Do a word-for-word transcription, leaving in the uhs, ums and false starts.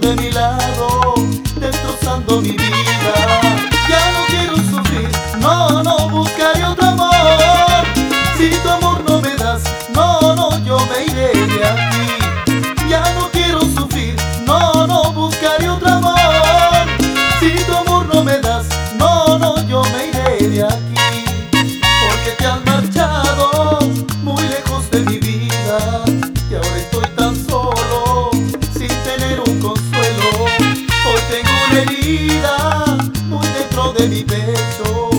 de mi lado, destrozando mi vida. Ya no quiero sufrir, no, no buscaré otro amor. Si tu amor no me das, no, no, yo me iré de aquí. Ya no quiero sufrir, no, no buscaré otro amor. Si tu amor no me das, no, no, yo me iré de aquí. Porque te has marchado muy lejos de mi vida y ahora estoy tan solo, sin tener un consuelo. Hoy tengo una herida muy dentro de mi pecho.